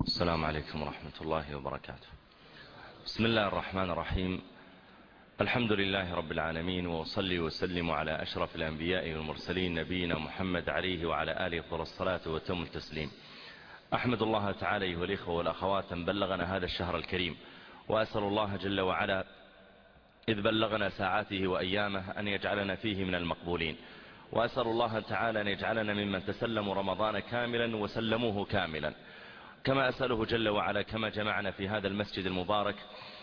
السلام عليكم ورحمة الله وبركاته. بسم الله الرحمن الرحيم. الحمد لله رب العالمين، وأصلي وسلم على أشرف الأنبياء والمرسلين نبينا محمد عليه وعلى آله أفضل الصلاة وتم التسليم. أحمد الله تعالى أيها الإخوة والأخوات أن بلغنا هذا الشهر الكريم، وأسأل الله جل وعلا إذ بلغنا ساعاته وأيامه أن يجعلنا فيه من المقبولين، وأسأل الله تعالى أن يجعلنا ممن تسلموا رمضان كاملا وسلموه كاملا، كما أسأله جل وعلا كما جمعنا في هذا المسجد المبارك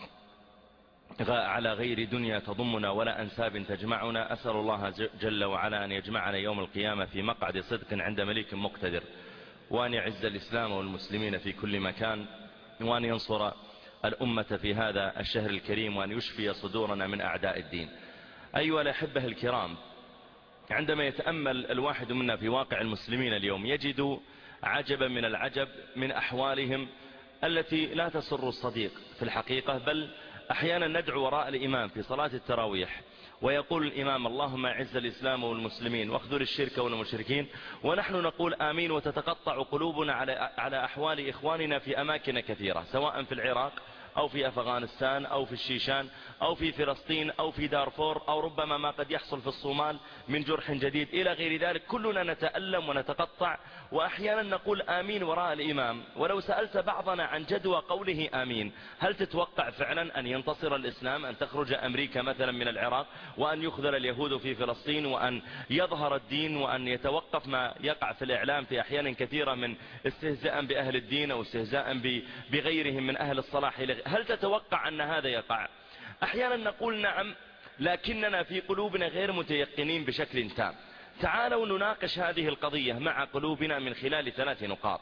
على غير دنيا تضمنا ولا أنساب تجمعنا، أسأل الله جل وعلا أن يجمعنا يوم القيامة في مقعد صدق عند مليك مقتدر، وأن يعز الإسلام والمسلمين في كل مكان، وأن ينصر الأمة في هذا الشهر الكريم، وأن يشفي صدورنا من أعداء الدين. أيها الأحبة الكرام، عندما يتأمل الواحد منا في واقع المسلمين اليوم يجد عجبا من العجب من أحوالهم التي لا تسر الصديق في الحقيقة، بل أحيانا ندعو وراء الإمام في صلاة التراويح ويقول الإمام اللهم أعز الإسلام والمسلمين واخذل الشرك والمشركين، ونحن نقول آمين، وتتقطع قلوبنا على أحوال إخواننا في أماكن كثيرة، سواء في العراق أو في أفغانستان أو في الشيشان أو في فلسطين أو في دارفور، أو ربما ما قد يحصل في الصومال من جرح جديد إلى غير ذلك. كلنا نتألم ونتقطع، وأحيانا نقول آمين وراء الإمام. ولو سألت بعضنا عن جدوى قوله آمين، هل تتوقع فعلا أن ينتصر الإسلام، أن تخرج أمريكا مثلا من العراق، وأن يخذل اليهود في فلسطين، وأن يظهر الدين، وأن يتوقف ما يقع في الإعلام في أحيان كثيرة من استهزاء بأهل الدين أو استهزاء بغيرهم من أهل الصلاح؟ هل تتوقع أن هذا يقع؟ أحيانا نقول نعم، لكننا في قلوبنا غير متيقنين بشكل تام. تعالوا نناقش هذه القضية مع قلوبنا من خلال 3 نقاط.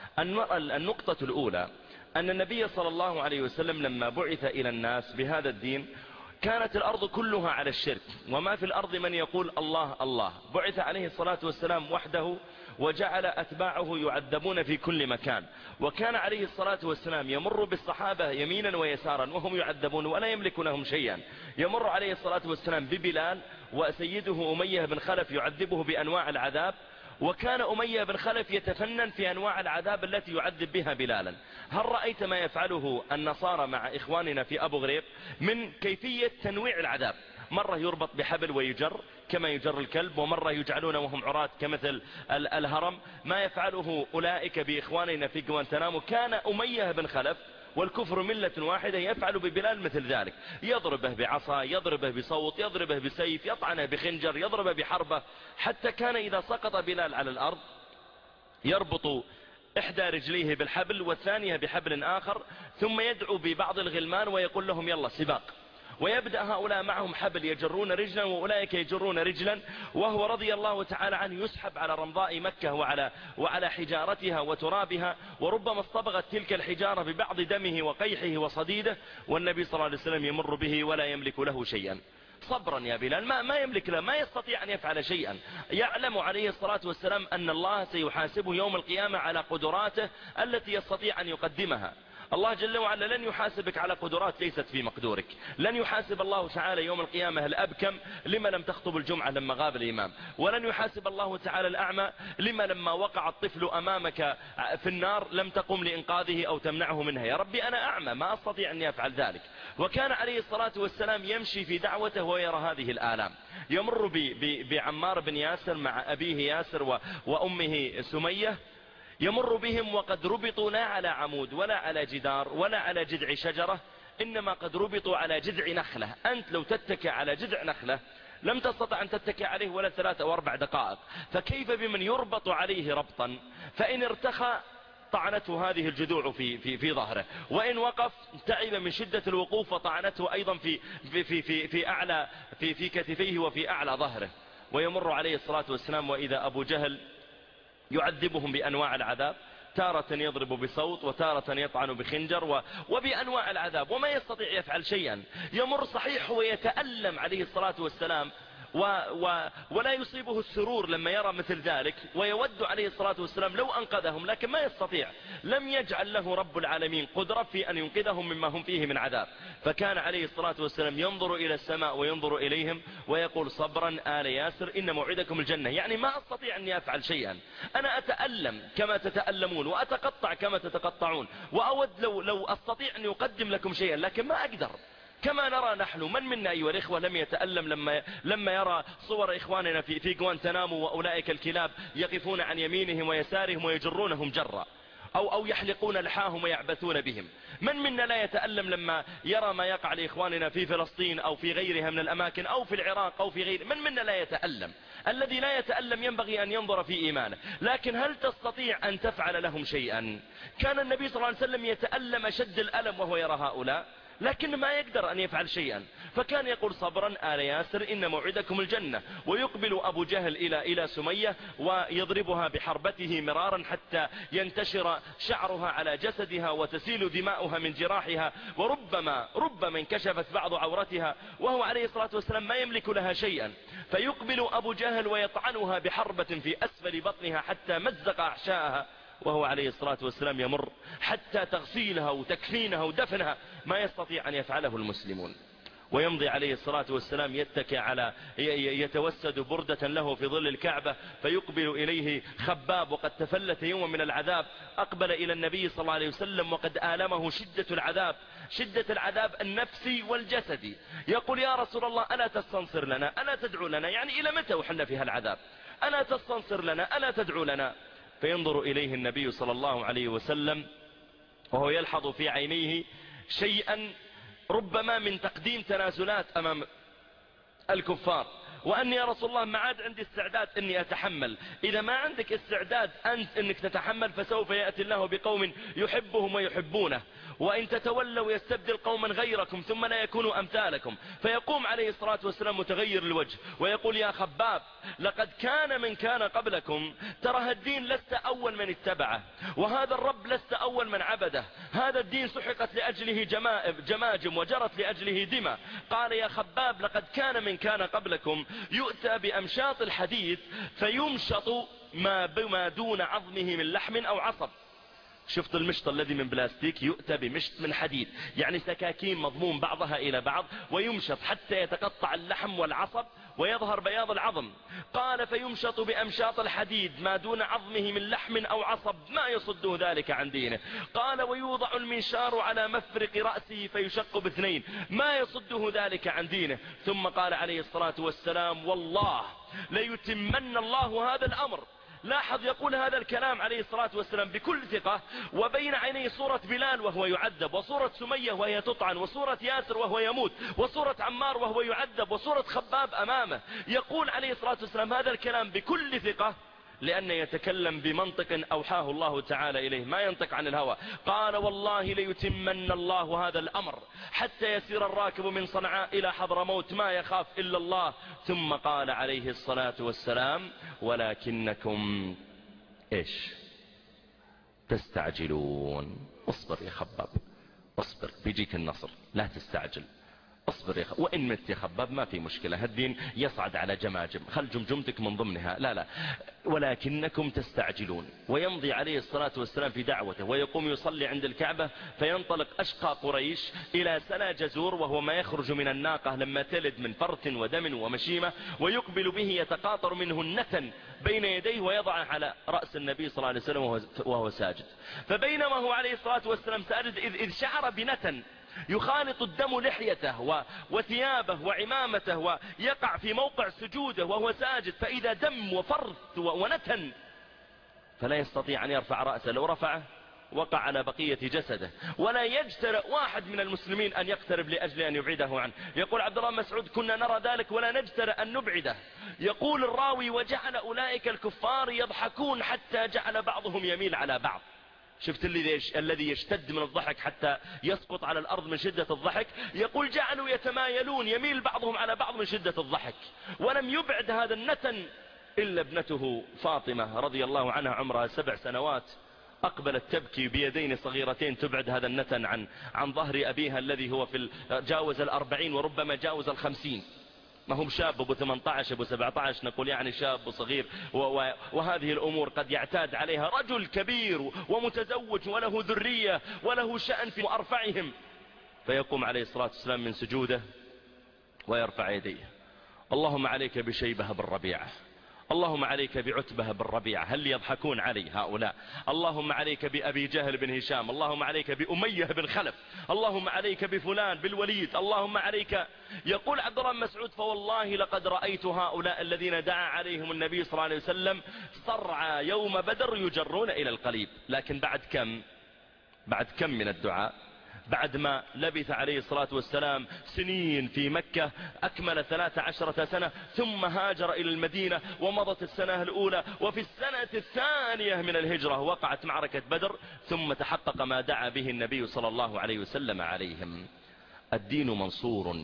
النقطة الأولى أن النبي صلى الله عليه وسلم لما بعث إلى الناس بهذا الدين كانت الأرض كلها على الشرك، وما في الأرض من يقول الله الله. بعث عليه الصلاة والسلام وحده، وجعل أتباعه يعذبون في كل مكان، وكان عليه الصلاة والسلام يمر بالصحابة يمينا ويسارا وهم يعذبون ولا يملك لهم شيئا. يمر عليه الصلاة والسلام ببلال وسيده أمية بن خلف يعذبه بأنواع العذاب، وكان أمية بن خلف يتفنن في أنواع العذاب التي يعذب بها بلالا. هل رأيت ما يفعله النصارى مع إخواننا في أبو غريب من كيفية تنويع العذاب؟ مرة يربط بحبل ويجر كما يجر الكلب، ومرة يجعلون وهم عراة كمثل الهرم. ما يفعله أولئك بإخواننا في جوانتنامو كان أمية بن خلف والكفر ملة واحدة يفعل ببلال مثل ذلك، يضربه بعصا، يضربه بصوت، يضربه بسيف، يطعنه بخنجر، يضربه بحربة، حتى كان إذا سقط بلال على الأرض يربط إحدى رجليه بالحبل والثانية بحبل آخر، ثم يدعو ببعض الغلمان ويقول لهم يلا سباق، ويبدأ هؤلاء معهم حبل يجرون رجلا وأولئك يجرون رجلا، وهو رضي الله تعالى عنه يسحب على رمضاء مكة وعلى حجارتها وترابها، وربما اصطبغت تلك الحجارة ببعض دمه وقيحه وصديده، والنبي صلى الله عليه وسلم يمر به ولا يملك له شيئا. صبرا يا بلال، ما يملك له، ما يستطيع أن يفعل شيئا. يعلم عليه الصلاة والسلام أن الله سيحاسبه يوم القيامة على قدراته التي يستطيع أن يقدمها. الله جل وعلا لن يحاسبك على قدرات ليست في مقدورك. لن يحاسب الله تعالى يوم القيامة الأبكم لما لم تخطب الجمعة لما غاب الإمام، ولن يحاسب الله تعالى الأعمى لما وقع الطفل أمامك في النار لم تقم لإنقاذه أو تمنعه منها. يا ربي أنا أعمى ما أستطيع أن يفعل ذلك. وكان عليه الصلاة والسلام يمشي في دعوته ويرى هذه الآلام. يمر بعمار بن ياسر مع أبيه ياسر وأمه سمية، يمر بهم وقد ربطوا لا على عمود ولا على جدار ولا على جذع شجرة، إنما قد ربطوا على جذع نخلة. أنت لو تتكى على جذع نخلة لم تستطع أن تتكى عليه ولا 3 أو 4 دقائق، فكيف بمن يربط عليه ربطا فإن ارتخى طعنته هذه الجذوع في ظهره، وإن وقف تعب من شدة الوقوف وطعنته أيضا في كتفيه وفي أعلى ظهره. ويمر عليه الصلاة والسلام وإذا أبو جهل يعذبهم بأنواع العذاب، تارة يضرب بصوت وتارة يطعن بخنجر وبأنواع العذاب، وما يستطيع يفعل شيئا. يمر صحيح ويتألم عليه الصلاة والسلام ولا يصيبه السرور لما يرى مثل ذلك، ويود عليه الصلاة والسلام لو أنقذهم، لكن ما يستطيع. لم يجعل له رب العالمين قدرة في أن ينقذهم مما هم فيه من عذاب. فكان عليه الصلاة والسلام ينظر إلى السماء وينظر إليهم ويقول صبرا آل ياسر إن موعدكم الجنة. يعني ما أستطيع أن أفعل شيئا، أنا أتألم كما تتألمون وأتقطع كما تتقطعون، وأود لو أستطيع أن يقدم لكم شيئا، لكن ما أقدر. كما نرى نحن، من منا أيها الإخوة لم يتألم لما يرى صور إخواننا في غوانتنامو، وأولئك الكلاب يقفون عن يمينهم ويسارهم ويجرونهم جرا، أو يحلقون لحاهم ويعبثون بهم. من منا لا يتألم لما يرى ما يقع لإخواننا في فلسطين أو في غيرها من الأماكن أو في العراق أو في غيره؟ من منا لا يتألم؟ الذي لا يتألم ينبغي أن ينظر في إيمانه. لكن هل تستطيع أن تفعل لهم شيئا؟ كان النبي صلى الله عليه وسلم يتألم شد الألم وهو يرى هؤلاء، لكن ما يقدر أن يفعل شيئا، فكان يقول صبرا آل ياسر إن موعدكم الجنة. ويقبل أبو جهل إلى سمية ويضربها بحربته مرارا حتى ينتشر شعرها على جسدها وتسيل دماؤها من جراحها، وربما انكشفت بعض عورتها، وهو عليه الصلاة والسلام ما يملك لها شيئا. فيقبل أبو جهل ويطعنها بحربة في أسفل بطنها حتى مزق أحشاءها، وهو عليه الصلاة والسلام يمر حتى تغسيلها وتكفينها ودفنها، ما يستطيع أن يفعله المسلمون. ويمضي عليه الصلاة والسلام يتوسد بردة له في ظل الكعبة، فيقبل إليه خباب وقد تفلت يوما من العذاب، أقبل إلى النبي صلى الله عليه وسلم وقد آلمه شدة العذاب النفسي والجسدي. يقول يا رسول الله ألا تستنصر لنا، ألا تدعو لنا؟ يعني إلى متى وحنا في هالعذاب؟ ألا تستنصر لنا، ألا تدعو لنا؟ فينظر إليه النبي صلى الله عليه وسلم وهو يلحظ في عينيه شيئا ربما من تقديم تنازلات أمام الكفار، وأني يا رسول الله ما عاد عندي استعداد أني أتحمل. إذا ما عندك استعداد أنت أنك تتحمل فسوف يأتي الله بقوم يحبهم ويحبونه، وإن تتولوا يستبدل قوما غيركم ثم لا يكونوا أمثالكم. فيقوم عليه الصلاة والسلام متغير الوجه ويقول يا خباب لقد كان من كان قبلكم، ترى الدين لست أول من اتبعه، وهذا الرب لست أول من عبده، هذا الدين سحقت لأجله جماجم وجرت لأجله دماء. قال يا خباب لقد كان من كان قبلكم يؤتى بأمشاط الحديد فيمشط ما دون عظمه من لحم أو عصب. شفت المشط الذي من بلاستيك؟ يؤتى بمشط من حديد، يعني سكاكين مضموم بعضها إلى بعض، ويمشط حتى يتقطع اللحم والعصب ويظهر بياض العظم. قال فيمشط بأمشاط الحديد ما دون عظمه من لحم أو عصب، ما يصده ذلك عن دينه. قال ويوضع المنشار على مفرق رأسه فيشق باثنين، ما يصده ذلك عن دينه. ثم قال عليه الصلاة والسلام والله ليتمن الله هذا الأمر. لاحظ يقول هذا الكلام عليه الصلاة والسلام بكل ثقة، وبين عينيه صورة بلال وهو يعذب، وصورة سمية وهي تطعن، وصورة ياسر وهو يموت، وصورة عمار وهو يعذب، وصورة خباب أمامه. يقول عليه الصلاة والسلام هذا الكلام بكل ثقة لأن يتكلم بمنطق أوحاه الله تعالى إليه، ما ينطق عن الهوى. قال والله ليتمن الله هذا الأمر حتى يسير الراكب من صنعاء إلى حضرموت ما يخاف إلا الله. ثم قال عليه الصلاة والسلام ولكنكم إيش تستعجلون. اصبر يا خباب، اصبر بيجيك النصر، لا تستعجل، اصبر يا وإن مت يا خباب ما في مشكلة، هالدين يصعد على جماجم، خل جمجمتك من ضمنها، لا ولكنكم تستعجلون. ويمضي عليه الصلاة والسلام في دعوته ويقوم يصلي عند الكعبة، فينطلق أشقى قريش إلى سلا جزور، وهو ما يخرج من الناقة لما تلد من فرث ودم ومشيمة، ويقبل به يتقاطر منه النتن بين يديه ويضعه على رأس النبي صلى الله عليه وسلم وهو ساجد. فبينما هو عليه الصلاة والسلام ساجد إذ شعر بنتن يخالط الدم لحيته وثيابه وعمامته، ويقع في موقع سجوده وهو ساجد، فإذا دم وفرث ونتن فلا يستطيع أن يرفع رأسه، لو رفعه وقع على بقية جسده، ولا يجترئ واحد من المسلمين أن يقترب لأجل أن يبعده عنه. يقول عبد الله مسعود كنا نرى ذلك ولا نجترئ أن نبعده. يقول الراوي وجعل أولئك الكفار يضحكون حتى جعل بعضهم يميل على بعض. شفت الذي يشتد من الضحك حتى يسقط على الأرض من شدة الضحك. يقول جعلوا يتمايلون يميل بعضهم على بعض من شدة الضحك. ولم يبعد هذا النتن إلا ابنته فاطمة رضي الله عنها عمرها 7 سنوات، أقبلت تبكي بيدين صغيرتين تبعد هذا النتن عن ظهر أبيها الذي هو جاوز 40 وربما جاوز 50. ما هم شاب أبو 18 أبو 17 نقول يعني شاب وصغير، وهذه الأمور قد يعتاد عليها رجل كبير ومتزوج وله ذرية وله شأن في أرفعهم، فيقوم عليه الصلاة والسلام من سجوده ويرفع يديه: اللهم عليك بشيبة بن ربيعة، اللهم عليك بعتبة بن ربيعة، هل يضحكون علي هؤلاء؟ اللهم عليك بأبي جهل بن هشام، اللهم عليك بأمية بن خلف، اللهم عليك بفلان بالوليد، اللهم عليك. يقول عبد الله بن مسعود: فوالله لقد رأيت هؤلاء الذين دعا عليهم النبي صلى الله عليه وسلم صرعى يوم بدر يجرون إلى القليب. لكن بعد كم من الدعاء؟ بعد ما لبث عليه الصلاة والسلام سنين في مكة، أكمل 13 سنة، ثم هاجر إلى المدينة ومضت السنة الأولى، وفي السنة الثانية من الهجرة وقعت معركة بدر، ثم تحقق ما دعا به النبي صلى الله عليه وسلم عليهم. الدين منصور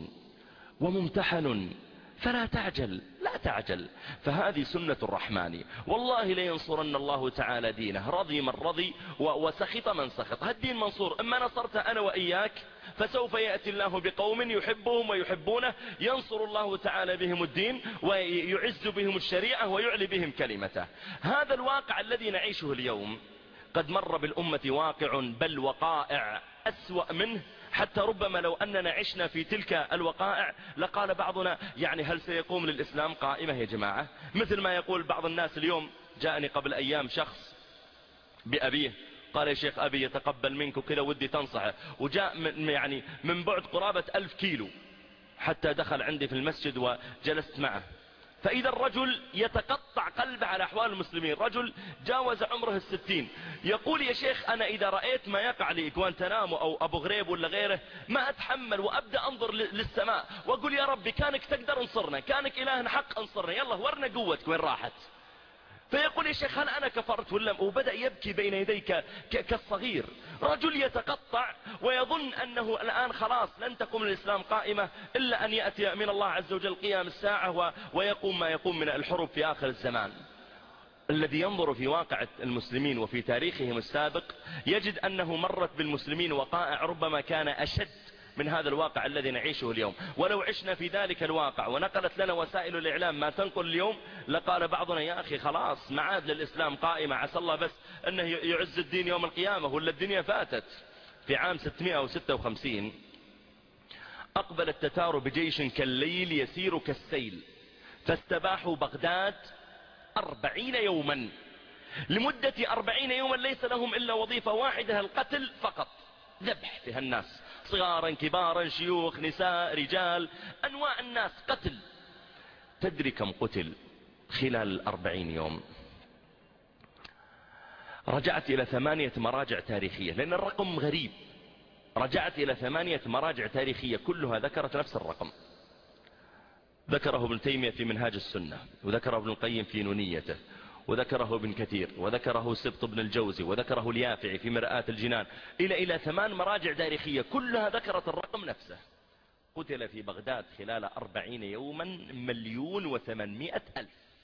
وممتحن، فلا تعجل، لا تعجل، فهذه سنة الرحمن، والله لينصرن الله تعالى دينه، رضي من رضي وسخط من سخط. هالدين منصور، اما نصرت انا واياك فسوف يأتي الله بقوم يحبهم ويحبونه، ينصر الله تعالى بهم الدين ويعز بهم الشريعة ويعلي بهم كلمته. هذا الواقع الذي نعيشه اليوم قد مر بالأمة واقع بل وقائع أسوأ منه، حتى ربما لو أننا عشنا في تلك الوقائع لقال بعضنا: يعني هل سيقوم للإسلام قائمة يا جماعة؟ مثل ما يقول بعض الناس اليوم. جاءني قبل أيام شخص بأبيه قال: يا شيخ أبي يتقبل منك وكذا ودي تنصحه، وجاء من بعد قرابة 1000 كيلو حتى دخل عندي في المسجد وجلست معه، فإذا الرجل يتقطع قلبه على أحوال المسلمين، رجل جاوز عمره 60، يقول: يا شيخ أنا إذا رأيت ما يقع لي غوانتنامو أو أبو غريب ولا غيره ما أتحمل، وأبدأ أنظر للسماء وأقول: يا ربي كانك تقدر انصرنا، كانك إلهنا حق انصرنا، يلا ورنا قوتك وين راحت. فيقول: يا شيخ هل أنا كفرت ولا؟ وبدأ يبكي بين يديك كالصغير. رجل يتقطع ويظن أنه الآن خلاص لن تقوم الإسلام قائمة إلا أن يأتي من الله عز وجل قيام الساعة ويقوم ما يقوم من الحروب في آخر الزمان. الذي ينظر في واقع المسلمين وفي تاريخهم السابق يجد أنه مرت بالمسلمين وقائع ربما كان أشد من هذا الواقع الذي نعيشه اليوم. ولو عشنا في ذلك الواقع ونقلت لنا وسائل الإعلام ما تنقل اليوم لقال بعضنا: يا أخي خلاص ما عاد للإسلام قائمة، عسى الله بس أنه يعز الدين يوم القيامة ولا الدنيا فاتت. في عام 656 أقبل التتار بجيش كالليل يسير كالسيل، فاستباحوا بغداد 40 يوما، لمدة 40 يوما ليس لهم إلا وظيفة واحدة: القتل فقط، ذبح في الناس، صغارا كبارا شيوخ نساء رجال، أنواع الناس قتل. تدري كم قتل خلال 40 يوم؟ رجعت إلى 8 مراجع تاريخية، لأن الرقم غريب. رجعت إلى 8 مراجع تاريخية كلها ذكرت نفس الرقم. ذكره ابن تيمية في منهاج السنة، وذكره ابن القيم في نونيته، وذكره ابن كثير، وذكره سبط بن الجوزي، وذكره اليافعي في مرآة الجنان، إلى 8 مراجع تاريخية كلها ذكرت الرقم نفسه. قتل في بغداد خلال 40 يوما 1,800,000.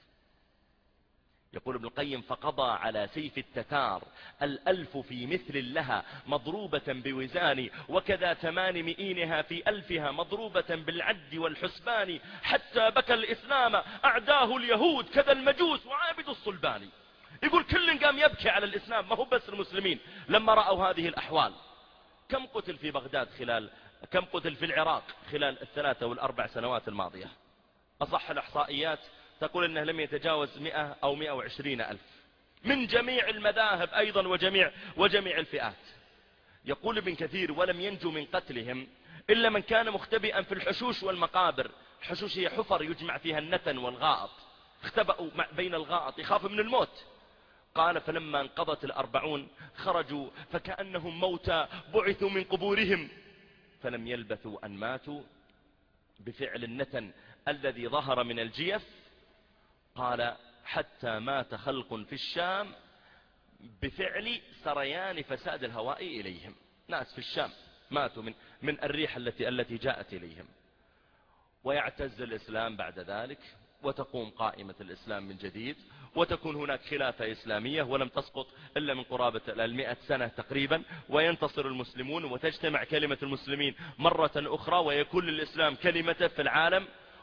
يقول ابن القيم: فقضى على سيف التتار 1000 في مثل لها مضروبة بوزان، وكذا 800 في 1000 مضروبة بالعد والحسبان، حتى بكى الإسلام أعداه اليهود كذا المجوس وعابد الصلبان. يقول كل قام يبكي على الإسلام، ما هو بس المسلمين، لما رأوا هذه الأحوال. كم قتل في بغداد كم قتل في العراق خلال ال3 وال4 سنوات الماضية؟ أصح الإحصائيات تقول أنه لم يتجاوز 100 أو 120 ألف، من جميع المذاهب أيضا وجميع الفئات. يقول ابن كثير: ولم ينجو من قتلهم إلا من كان مختبئا في الحشوش والمقابر. الحشوش هي حفر يجمع فيها النتن والغائط، اختبأوا بين الغائط يخاف من الموت. قال: فلما انقضت 40 خرجوا فكأنهم موتى بعثوا من قبورهم، فلم يلبثوا أن ماتوا بفعل النتن الذي ظهر من الجيف. قال: حتى مات خلق في الشام بفعل سريان فساد الهواء إليهم. ناس في الشام ماتوا من الريح التي جاءت إليهم. ويعتز الإسلام بعد ذلك، وتقوم قائمة الإسلام من جديد، وتكون هناك خلافة إسلامية ولم تسقط إلا من قرابة 100 سنة تقريبا، وينتصر المسلمون وتجتمع كلمة المسلمين مرة أخرى، ويكون للإسلام كلمته في العالم،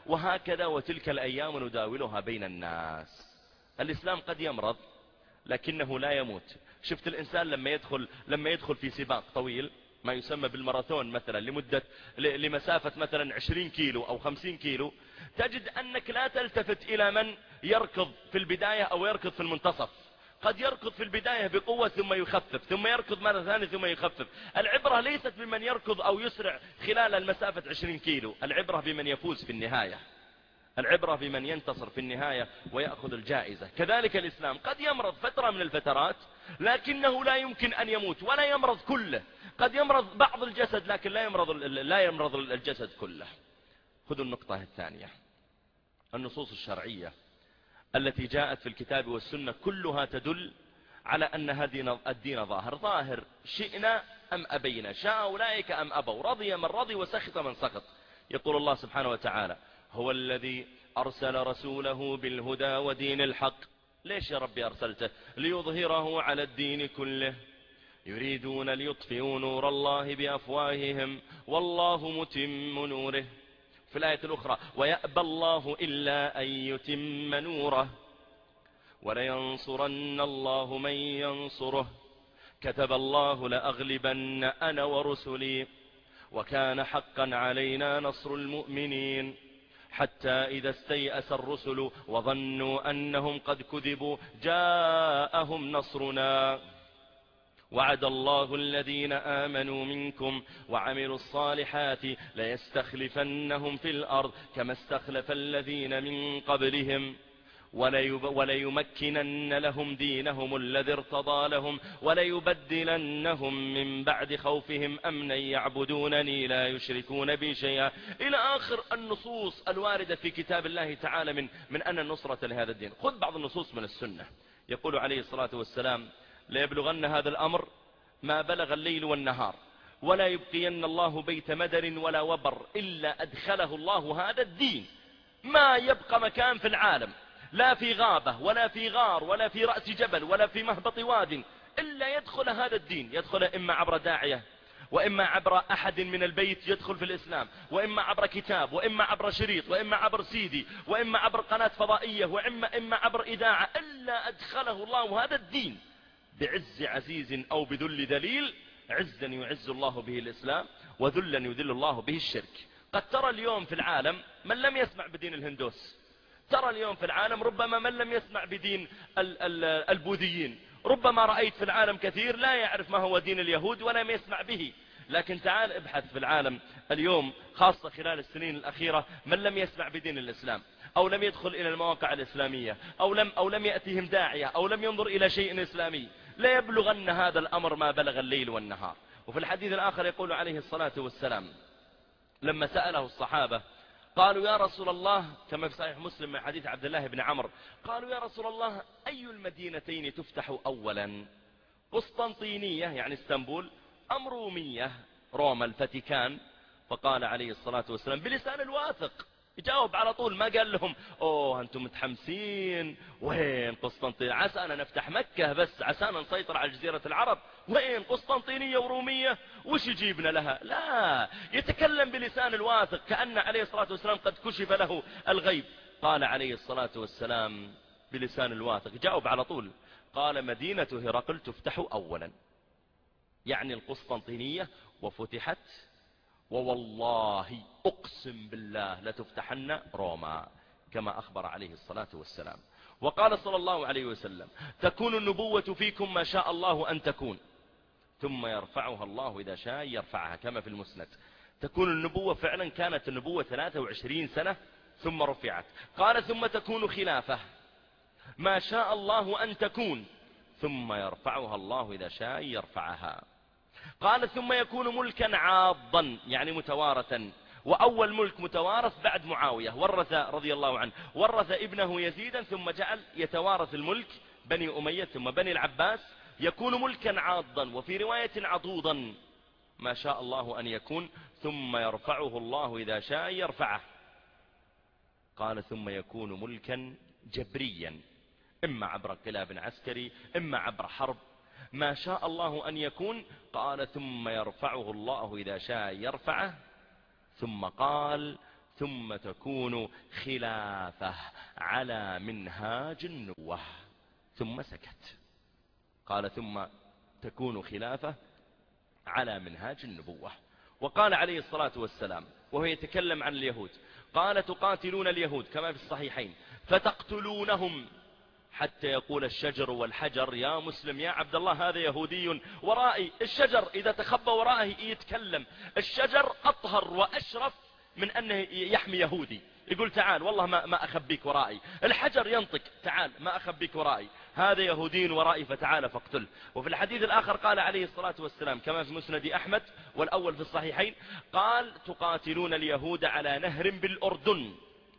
وهكذا وتلك الأيام نداولها بين الناس. الإسلام قد يمرض لكنه لا يموت. شفت الإنسان لما يدخل في سباق طويل ما يسمى بالماراثون مثلا لمسافة مثلا 20 كيلو أو 50 كيلو، تجد أنك لا تلتفت إلى من يركض في البداية أو يركض في المنتصف. قد يركض في البداية بقوة ثم يخفف، ثم يركض مرة ثانية ثم يخفف. العبرة ليست بمن يركض أو يسرع خلال المسافة 20 كيلو، العبرة بمن يفوز في النهاية، العبرة بمن ينتصر في النهاية ويأخذ الجائزة. كذلك الإسلام قد يمرض فترة من الفترات لكنه لا يمكن أن يموت ولا يمرض كله. قد يمرض بعض الجسد لكن لا يمرض الجسد كله. خذوا النقطة الثانية، النصوص الشرعية التي جاءت في الكتاب والسنة كلها تدل على أن هذه الدين ظاهر، شئنا أم أبينا، شاء أولئك أم أبوا، رضي من رضي وسخط من سخط. يقول الله سبحانه وتعالى: هو الذي أرسل رسوله بالهدى ودين الحق. ليش يا ربي أرسلته؟ ليظهره على الدين كله، يريدون ليطفئوا نور الله بأفواههم والله متم نوره. في الآية الأخرى: ويأبى الله إلا أن يتم نوره ولينصرن الله من ينصره كتب الله لأغلبن أنا ورسلي وكان حقا علينا نصر المؤمنين حتى إذا استيأس الرسل وظنوا أنهم قد كذبوا جاءهم نصرنا وعد الله الذين آمنوا منكم وعملوا الصالحات ليستخلفنهم في الأرض كما استخلف الذين من قبلهم وليمكنن لهم دينهم الذي ارتضى لهم وليبدلنهم من بعد خوفهم أمنا يعبدونني لا يشركون بي شيئا، إلى آخر النصوص الواردة في كتاب الله تعالى من أن النصرة لهذا الدين. خذ بعض النصوص من السنة. يقول عليه الصلاة والسلام: ليبلغن هذا الأمر ما بلغ الليل والنهار ولا يبقين الله بيت مدر ولا وبر إلا أدخله الله هذا الدين. ما يبقى مكان في العالم، لا في غابة ولا في غار ولا في رأس جبل ولا في مهبط واد، إلا يدخل هذا الدين. يدخل إما عبر داعية، وإما عبر أحد من البيت يدخل في الإسلام، وإما عبر كتاب، وإما عبر شريط، وإما عبر سيدي، وإما عبر قناة فضائية، وإما عبر إذاعة، إلا أدخله الله هذا الدين بعز عزيز أو بذل ذليل. عزا يعز الله به الإسلام وذلا يذل الله به الشرك. قد ترى اليوم في العالم من لم يسمع بدين الهندوس، ترى اليوم في العالم ربما من لم يسمع بدين البوذيين، ربما رأيت في العالم كثير لا يعرف ما هو دين اليهود ولم يسمع به. لكن تعال ابحث في العالم اليوم خاصة خلال السنين الأخيرة من لم يسمع بدين الإسلام أو لم يدخل إلى المواقع الإسلامية أو لم يأتهم داعية أو لم ينظر إلى شيء إسلامي، لا يبلغن هذا الأمر ما بلغ الليل والنهار. وفي الحديث الآخر يقول عليه الصلاة والسلام لما سأله الصحابة قالوا: يا رسول الله، كما في صحيح مسلم من حديث عبد الله بن عمرو، قالوا: يا رسول الله، أي المدينتين تفتح أولا؟ قسطنطينية يعني اسطنبول أم رومية روما الفاتيكان؟ فقال عليه الصلاة والسلام بلسان الواثق، يجاوب على طول، ما قال لهم: أوه أنتم متحمسين، وين قسطنطينية؟ عسانا نفتح مكة بس، عسانا نسيطر على جزيرة العرب، وين قسطنطينية ورومية؟ وش يجيبنا لها؟ لا، يتكلم بلسان الواثق كأن عليه الصلاة والسلام قد كشف له الغيب. قال عليه الصلاة والسلام بلسان الواثق، جاوب على طول، قال: مدينة هرقل تفتح أولا، يعني القسطنطينية، وفتحت، ووالله أقسم بالله لتفتحن روما، كما أخبر عليه الصلاة والسلام. وقال صلى الله عليه وسلم: تكون النبوة فيكم ما شاء الله أن تكون، ثم يرفعها الله إذا شاء يرفعها، كما في المسند. تكون النبوة، فعلا كانت النبوة 23 سنة ثم رفعت. قال: ثم تكون خلافة ما شاء الله أن تكون، ثم يرفعها الله إذا شاء يرفعها. قال: ثم يكون ملكا عاضا يعني متوارثا، وأول ملك متوارث بعد معاوية ورث رضي الله عنه، ورث ابنه يزيدا ثم جعل يتوارث الملك بني أمية ثم بني العباس. يكون ملكا عاضا، وفي رواية عضوضا، ما شاء الله أن يكون، ثم يرفعه الله إذا شاء يرفعه. قال: ثم يكون ملكا جبريا، إما عبر انقلاب عسكري إما عبر حرب، ما شاء الله أن يكون. قال: ثم يرفعه الله إذا شاء يرفعه. ثم قال: ثم تكون خلافة على منهاج النبوة. ثم سكت. قال ثم تكون خلافة على منهاج النبوة. وقال عليه الصلاة والسلام وهو يتكلم عن اليهود، قال تقاتلون اليهود كما في الصحيحين فتقتلونهم حتى يقول الشجر والحجر يا مسلم يا عبد الله هذا يهودي ورائي. الشجر إذا تخبى ورائه يتكلم. الشجر أطهر وأشرف من أنه يحمي يهودي، يقول تعال والله ما أخبيك ورائي. الحجر ينطق تعال ما أخبيك ورائي، هذا يهودي ورائي فتعال فاقتله. وفي الحديث الآخر قال عليه الصلاة والسلام كما في مسند أحمد والأول في الصحيحين، قال تقاتلون اليهود على نهر بالأردن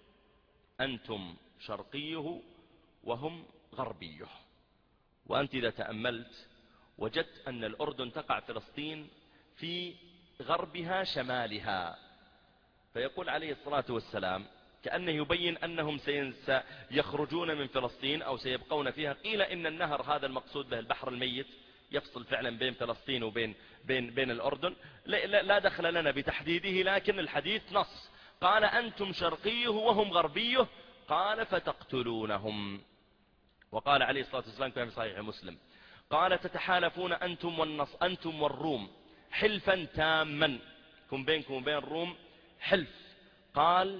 أنتم شرقيه وهم غربيه. وأنت إذا تأملت وجدت أن الأردن تقع فلسطين في غربها شمالها. فيقول عليه الصلاة والسلام كأنه يبين أنهم سيخرجون من فلسطين أو سيبقون فيها. قيل إن النهر هذا المقصود به البحر الميت يفصل فعلا بين فلسطين وبين بين الأردن. لا دخل لنا بتحديده، لكن الحديث نص. قال أنتم شرقيه وهم غربيه، قال فتقتلونهم. وقال عليه الصلاة والسلام كما في صحيح مسلم قال تتحالفون أنتم والروم حلفا تاما، يكون بينكم وبين الروم حلف. قال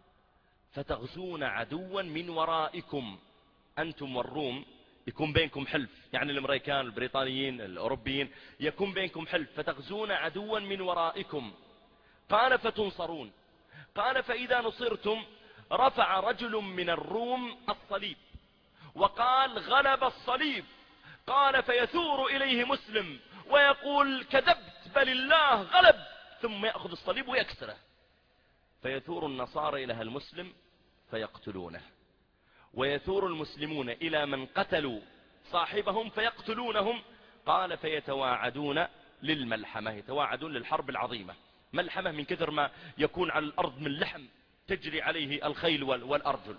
فتغزون عدوا من ورائكم، أنتم والروم يكون بينكم حلف، يعني الأمريكان البريطانيين الأوروبيين يكون بينكم حلف، فتغزون عدوا من ورائكم. قال فتنصرون. قال فإذا نصرتم رفع رجل من الروم الصليب وقال غلب الصليب. قال فيثور إليه مسلم ويقول كذبت بل الله غلب، ثم يأخذ الصليب ويكسره. فيثور النصارى إلى المسلم فيقتلونه، ويثور المسلمون إلى من قتلوا صاحبهم فيقتلونهم. قال فيتواعدون للملحمة، يتواعدون للحرب العظيمة. ملحمة من كثر ما يكون على الأرض من لحم تجري عليه الخيل والأرجل.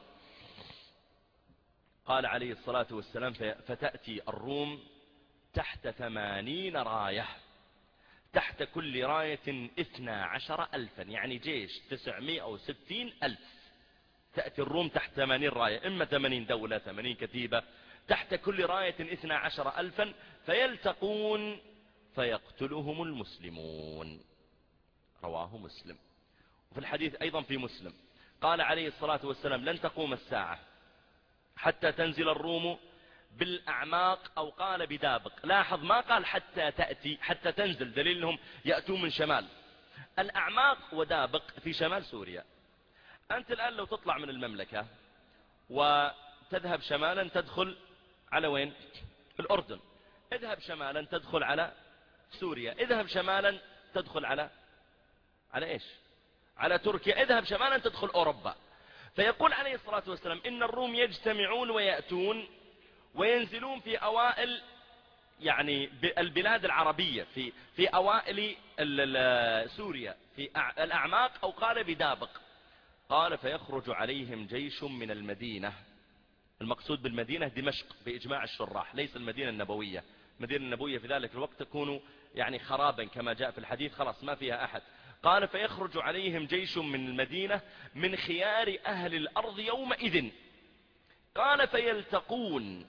قال عليه الصلاة والسلام فتأتي الروم تحت 80 راية، تحت كل راية 12,000، يعني جيش 960,000. تأتي الروم تحت 80 راية، إما 80 دولة 80 كتيبة، تحت كل راية 12,000 فيلتقون فيقتلهم المسلمون. رواه مسلم. وفي الحديث أيضا في مسلم قال عليه الصلاة والسلام لن تقوم الساعة حتى تنزل الروم بالأعماق، أو قال بدابق. لاحظ ما قال حتى تأتي، حتى تنزل، دليل أنهم يأتون من شمال. الأعماق ودابق في شمال سوريا. أنت الآن لو تطلع من المملكة وتذهب شمالا تدخل على وين؟ الأردن. اذهب شمالا تدخل على سوريا. اذهب شمالا تدخل على إيش؟ على تركيا. اذهب شمالا تدخل أوروبا. فيقول عليه الصلاة والسلام إن الروم يجتمعون ويأتون وينزلون في أوائل يعني البلاد العربية، في أوائل سوريا في الأعماق، أو قال بدابق. قال فيخرج عليهم جيش من المدينة. المقصود بالمدينة دمشق بإجماع الشراح، ليس المدينة النبوية. المدينة النبوية في ذلك الوقت تكون يعني خرابا كما جاء في الحديث، خلاص ما فيها أحد. قال فيخرج عليهم جيش من المدينة من خيار أهل الأرض يومئذ. قال فيلتقون.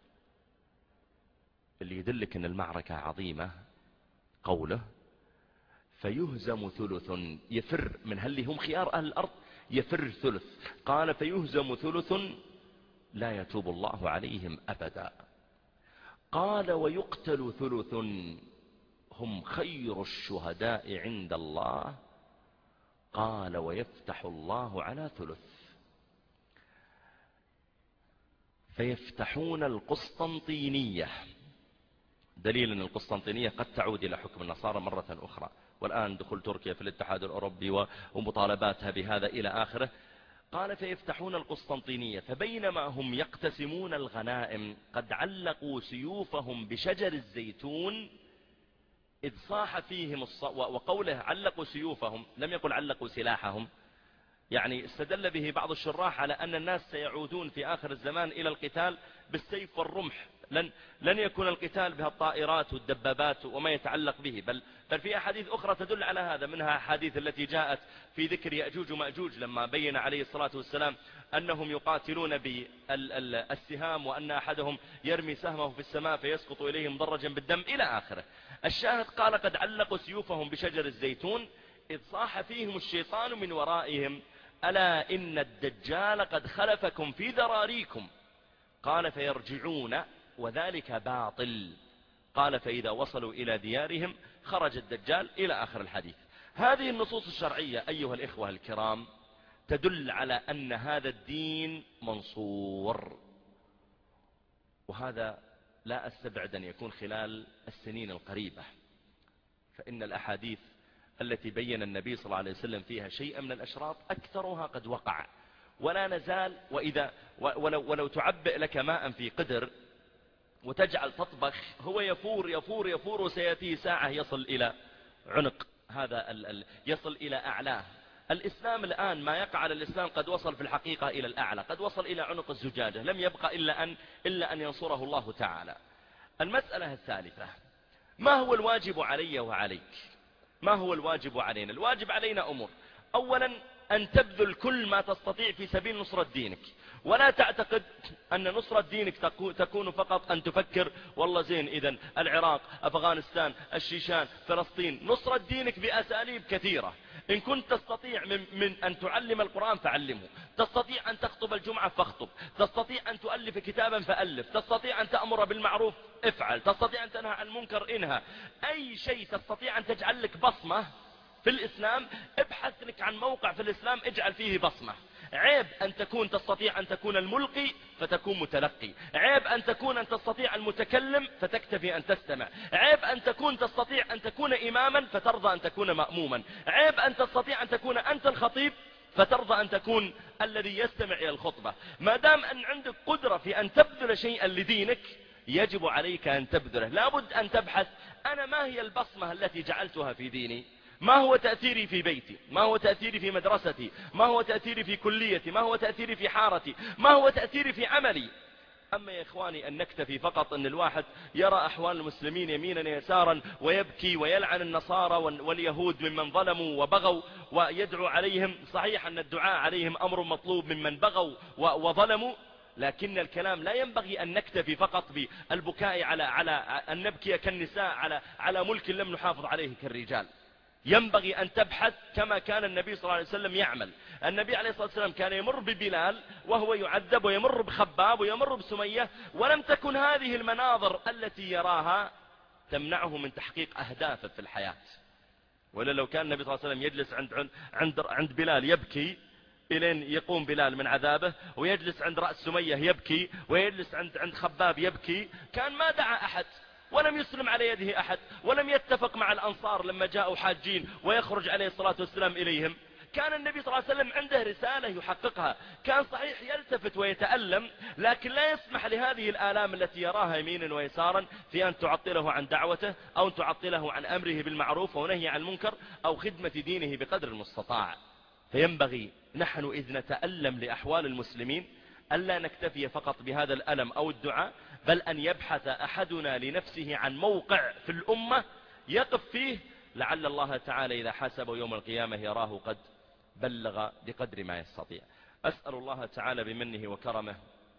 اللي يدلك أن المعركة عظيمة قوله فيهزم ثلث، يفر من هل هم خيار أهل الأرض، يفر ثلث. قال فيهزم ثلث لا يتوب الله عليهم أبدا. قال ويقتل ثلث هم خير الشهداء عند الله. قال ويفتح الله على ثلث. فيفتحون القسطنطينية، دليل أن القسطنطينية قد تعود إلى حكم النصارى مرة أخرى، والآن دخول تركيا في الاتحاد الأوروبي ومطالباتها بهذا إلى آخره. قال فيفتحون القسطنطينية فبينما هم يقتسمون الغنائم قد علقوا سيوفهم بشجر الزيتون إذ صاح فيهم وقوله علقوا سيوفهم لم يقل علقوا سلاحهم، يعني استدل به بعض الشراح على أن الناس سيعودون في آخر الزمان إلى القتال بالسيف والرمح لن يكون القتال بها الطائرات والدبابات وما يتعلق به، بل في أحاديث أخرى تدل على هذا، منها أحاديث التي جاءت في ذكر يأجوج ومأجوج لما بين عليه الصلاة والسلام أنهم يقاتلون بالسهام، وأن أحدهم يرمي سهمه في السماء فيسقط إليه مدرجا بالدم إلى آخره. الشاهد قال قد علقوا سيوفهم بشجر الزيتون إذ صاح فيهم الشيطان من ورائهم ألا إن الدجال قد خلفكم في ذراريكم، قال فيرجعون وذلك باطل، قال فإذا وصلوا إلى ديارهم خرج الدجال إلى آخر الحديث. هذه النصوص الشرعية أيها الإخوة الكرام تدل على أن هذا الدين منصور، وهذا لا أستبعد أن يكون خلال السنين القريبة، فإن الأحاديث التي بين النبي صلى الله عليه وسلم فيها شيئا من الأشراط أكثرها قد وقع، ولا نزال. ولو تعبئ لك ماء في قدر وتجعل تطبخ هو يفور يفور يفور، وسيأتي ساعة يصل إلى عنق يصل إلى أعلاه. الإسلام الآن ما يقع على الإسلام قد وصل في الحقيقة إلى الأعلى، قد وصل إلى عنق الزجاجة، لم يبقى إلا أن ينصره الله تعالى. المسألة الثالثة، ما هو الواجب علي وعليك؟ ما هو الواجب علينا؟ الواجب علينا أمور. أولا أن تبذل كل ما تستطيع في سبيل نصرة دينك، ولا تعتقد أن نصرة دينك تكون فقط أن تفكر والله زين إذن العراق، أفغانستان، الشيشان، فلسطين. نصرة دينك بأساليب كثيرة. إن كنت تستطيع من أن تعلم القرآن فعلمه، تستطيع أن تخطب الجمعة فاخطب، تستطيع أن تؤلف كتابا فألف، تستطيع أن تأمر بالمعروف افعل، تستطيع أن تنهى عن المنكر انهى. أي شيء تستطيع أن تجعل لك بصمة في الإسلام، ابحث لك عن موقع في الإسلام اجعل فيه بصمة. عيب أن تستطيع أن تكون الملقي فتكون متلقي، عيب أن تستطيع المتكلم فتكتفي أن تستمع، عيب أن تستطيع أن تكون إماما فترضى أن تكون مأموما، عيب أن تستطيع أن تكون أنت الخطيب فترضى أن تكون الذي يستمع إلى الخطبة. ما دام أن عندك قدرة في أن تبذل شيئا لدينك يجب عليك أن تبذله. لابد أن تبحث أنا ما هي البصمة التي جعلتها في ديني، ما هو تأثيري في بيتي، ما هو تأثيري في مدرستي، ما هو تأثيري في كليتي، ما هو تأثيري في حارتي، ما هو تأثيري في عملي. أما يا إخواني أن نكتفي فقط أن الواحد يرى أحوال المسلمين يمينا يسارا ويبكي ويلعن النصارى واليهود ممن ظلموا وبغوا ويدعو عليهم، صحيح أن الدعاء عليهم أمر مطلوب ممن بغوا وظلموا، لكن الكلام لا ينبغي أن نكتفي فقط بالبكاء على أن نبكي كالنساء على ملك لم نحافظ عليه كالرجال. ينبغي أن تبحث كما كان النبي صلى الله عليه وسلم يعمل. النبي عليه الصلاة والسلام كان يمر ببلال وهو يعذب، ويمر بخباب، ويمر بسمية، ولم تكن هذه المناظر التي يراها تمنعه من تحقيق أهدافه في الحياة. ولا لو كان النبي صلى الله عليه وسلم يجلس عند بلال يبكي إلين يقوم بلال من عذابه، ويجلس عند رأس سمية يبكي، ويجلس عند خباب يبكي، كان ما دعا أحد ولم يسلم على يده أحد، ولم يتفق مع الأنصار لما جاءوا حاجين ويخرج عليه الصلاة والسلام إليهم. كان النبي صلى الله عليه وسلم عنده رسالة يحققها، كان صحيح يلتفت ويتألم، لكن لا يسمح لهذه الآلام التي يراها يمينا ويسارا في أن تعطله عن دعوته، أو تعطله عن أمره بالمعروف ونهي عن المنكر، أو خدمة دينه بقدر المستطاع. فينبغي نحن إذ نتألم لأحوال المسلمين ألا نكتفي فقط بهذا الألم أو الدعاء، بل أن يبحث أحدنا لنفسه عن موقع في الأمة يقف فيه، لعل الله تعالى إذا حاسبه يوم القيامة يراه قد بلغ بقدر ما يستطيع. أسأل الله تعالى بمنه وكرمه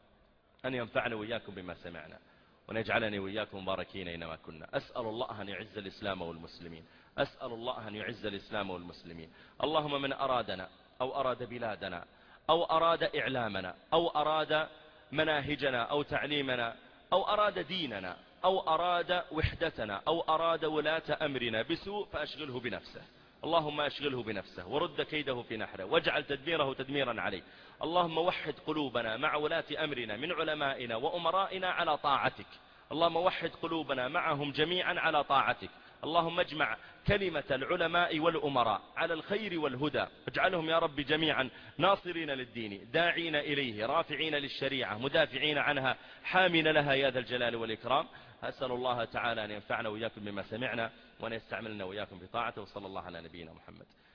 أن ينفعنا وإياكم بما سمعنا، ونجعلني وإياكم مباركين أينما كنا. أسأل الله أن يعز الإسلام والمسلمين، أسأل الله أن يعز الإسلام والمسلمين. اللهم من أرادنا أو أراد بلادنا أو أراد إعلامنا أو أراد مناهجنا أو تعليمنا أو أراد ديننا أو أراد وحدتنا أو أراد ولاة أمرنا بسوء فأشغله بنفسه، اللهم أشغله بنفسه ورد كيده في نحره واجعل تدميره تدميرا عليه. اللهم وحد قلوبنا مع ولاة أمرنا من علمائنا وأمرائنا على طاعتك، اللهم وحد قلوبنا معهم جميعا على طاعتك. اللهم اجمع كلمة العلماء والأمراء على الخير والهدى، اجعلهم يا رب جميعا ناصرين للدين، داعين إليه، رافعين للشريعة، مدافعين عنها، حامين لها يا ذا الجلال والإكرام. أسأل الله تعالى أن ينفعنا وإياكم بما سمعنا، وأن يستعملنا وإياكم بطاعته، وصلى الله على نبينا محمد.